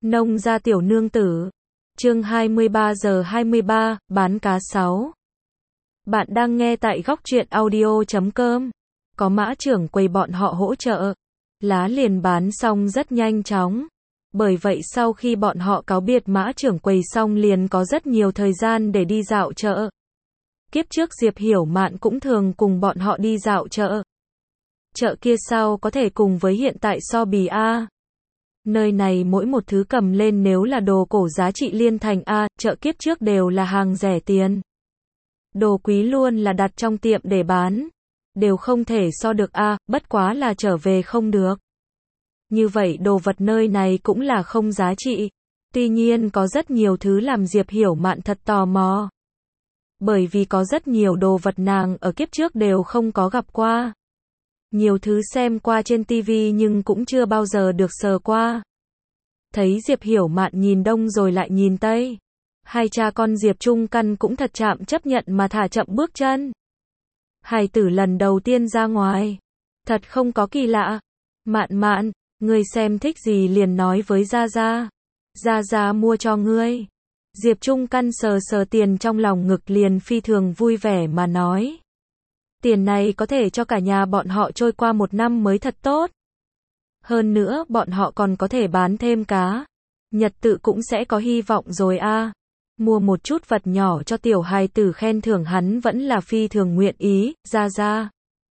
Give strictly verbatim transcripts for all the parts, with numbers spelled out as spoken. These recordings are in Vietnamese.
Nông gia tiểu nương tử. Chương hai mươi ba giờ hai mươi ba, bán cá sáu. Bạn đang nghe tại góc truyện audio chấm com. Có mã trưởng quầy bọn họ hỗ trợ. Lá liền bán xong rất nhanh chóng. Bởi vậy sau khi bọn họ cáo biệt mã trưởng quầy xong liền có rất nhiều thời gian để đi dạo chợ. Kiếp trước Diệp Hiểu Mạn cũng thường cùng bọn họ đi dạo chợ. Chợ kia sao có thể cùng với hiện tại so bì a. Nơi này mỗi một thứ cầm lên nếu là đồ cổ giá trị liên thành a, chợ kiếp trước đều là hàng rẻ tiền. Đồ quý luôn là đặt trong tiệm để bán. Đều không thể so được a, bất quá là trở về không được. Như vậy đồ vật nơi này cũng là không giá trị. Tuy nhiên có rất nhiều thứ làm Diệp Hiểu Mạn thật tò mò. Bởi vì có rất nhiều đồ vật nàng ở kiếp trước đều không có gặp qua. Nhiều thứ xem qua trên tivi nhưng cũng chưa bao giờ được sờ qua. Thấy Diệp Hiểu Mạn nhìn đông rồi lại nhìn tây. Hai cha con Diệp Trung Căn cũng thật chạm chấp nhận mà thả chậm bước chân. Hài tử lần đầu tiên ra ngoài. Thật không có kỳ lạ. Mạn Mạn, ngươi xem thích gì liền nói với Gia Gia. Gia Gia mua cho ngươi. Diệp Trung Căn sờ sờ tiền trong lòng ngực liền phi thường vui vẻ mà nói. Tiền này có thể cho cả nhà bọn họ trôi qua một năm mới thật tốt. Hơn nữa bọn họ còn có thể bán thêm cá. Nhật tự cũng sẽ có hy vọng rồi a. Mua một chút vật nhỏ cho tiểu hài tử khen thưởng hắn vẫn là phi thường nguyện ý, Gia Gia.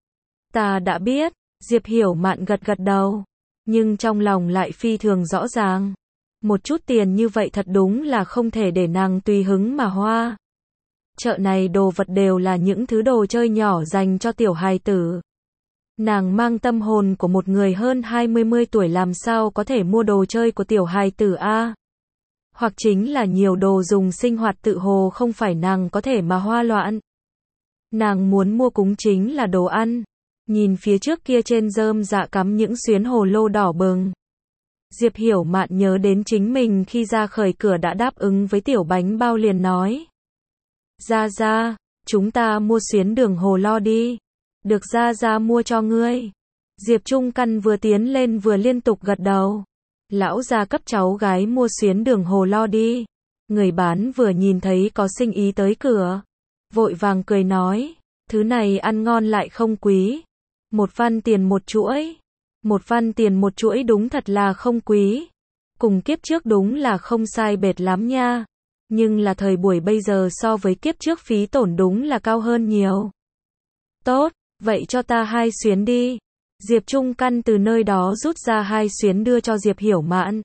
Ta đã biết, Diệp Hiểu Mạn gật gật đầu. Nhưng trong lòng lại phi thường rõ ràng. Một chút tiền như vậy thật đúng là không thể để nàng tùy hứng mà hoa. Chợ này đồ vật đều là những thứ đồ chơi nhỏ dành cho tiểu hài tử. Nàng mang tâm hồn của một người hơn hai mươi tuổi làm sao có thể mua đồ chơi của tiểu hài tử a? Hoặc chính là nhiều đồ dùng sinh hoạt tự hồ không phải nàng có thể mà hoa loạn. Nàng muốn mua cúng chính là đồ ăn. Nhìn phía trước kia trên rơm dạ cắm những xuyến hồ lô đỏ bừng. Diệp Hiểu Mạn nhớ đến chính mình khi ra khởi cửa đã đáp ứng với tiểu bánh bao liền nói. Gia Gia, chúng ta mua xuyến đường hồ lo đi. Được Gia Gia mua cho ngươi. Diệp Trung Căn vừa tiến lên vừa liên tục gật đầu. Lão gia cấp cháu gái mua xuyến đường hồ lo đi. Người bán vừa nhìn thấy có sinh ý tới cửa. Vội vàng cười nói. Thứ này ăn ngon lại không quý. Một văn tiền một chuỗi. Một văn tiền một chuỗi đúng thật là không quý. Cùng kiếp trước đúng là không sai bệt lắm nha. Nhưng là thời buổi bây giờ so với kiếp trước phí tổn đúng là cao hơn nhiều. Tốt, vậy cho ta hai xuyến đi. Diệp Trung Căn từ nơi đó rút ra hai xuyến đưa cho Diệp Hiểu Mạn.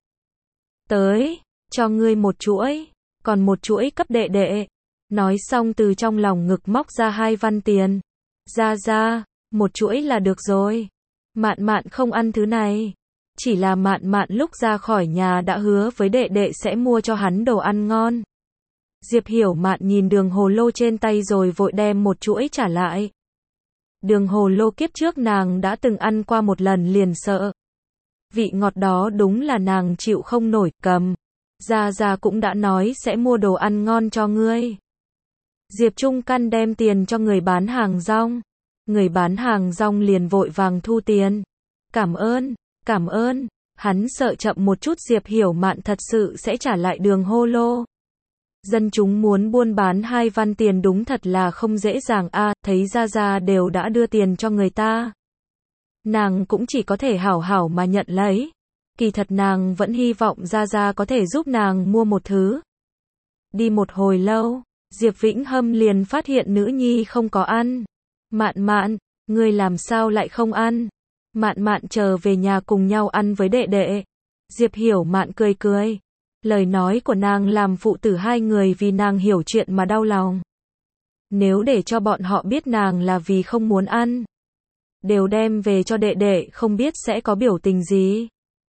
Tới, cho ngươi một chuỗi, còn một chuỗi cấp đệ đệ. Nói xong từ trong lòng ngực móc ra hai văn tiền. Ra ra, một chuỗi là được rồi. Mạn Mạn không ăn thứ này. Chỉ là Mạn Mạn lúc ra khỏi nhà đã hứa với đệ đệ sẽ mua cho hắn đồ ăn ngon. Diệp Hiểu Mạn nhìn đường hồ lô trên tay rồi vội đem một chuỗi trả lại. Đường hồ lô kiếp trước nàng đã từng ăn qua một lần liền sợ. Vị ngọt đó đúng là nàng chịu không nổi, cầm. Gia Gia cũng đã nói sẽ mua đồ ăn ngon cho ngươi. Diệp Trung Căn đem tiền cho người bán hàng rong. Người bán hàng rong liền vội vàng thu tiền. Cảm ơn, cảm ơn. Hắn sợ chậm một chút Diệp Hiểu Mạn thật sự sẽ trả lại đường hồ lô. Dân chúng muốn buôn bán hai văn tiền đúng thật là không dễ dàng a, à, thấy Gia Gia đều đã đưa tiền cho người ta. Nàng cũng chỉ có thể hảo hảo mà nhận lấy. Kỳ thật nàng vẫn hy vọng Gia Gia có thể giúp nàng mua một thứ. Đi một hồi lâu, Diệp Vĩnh Hâm liền phát hiện nữ nhi không có ăn. Mạn Mạn, ngươi làm sao lại không ăn? Mạn Mạn chờ về nhà cùng nhau ăn với đệ đệ. Diệp Hiểu Mạn cười cười. Lời nói của nàng làm phụ tử hai người vì nàng hiểu chuyện mà đau lòng. Nếu để cho bọn họ biết nàng là vì không muốn ăn, đều đem về cho đệ đệ không biết sẽ có biểu tình gì.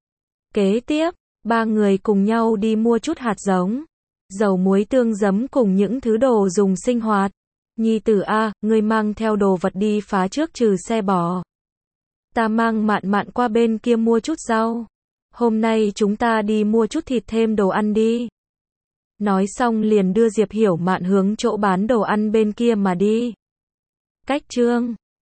Kế tiếp, ba người cùng nhau đi mua chút hạt giống, dầu muối tương giấm cùng những thứ đồ dùng sinh hoạt. Nhi tử a, ngươi mang theo đồ vật đi phá trước trừ xe bò. Ta mang Mạn Mạn qua bên kia mua chút rau. Hôm nay chúng ta đi mua chút thịt thêm đồ ăn đi. Nói xong liền đưa Diệp Hiểu Mạn hướng chỗ bán đồ ăn bên kia mà đi. Cách chương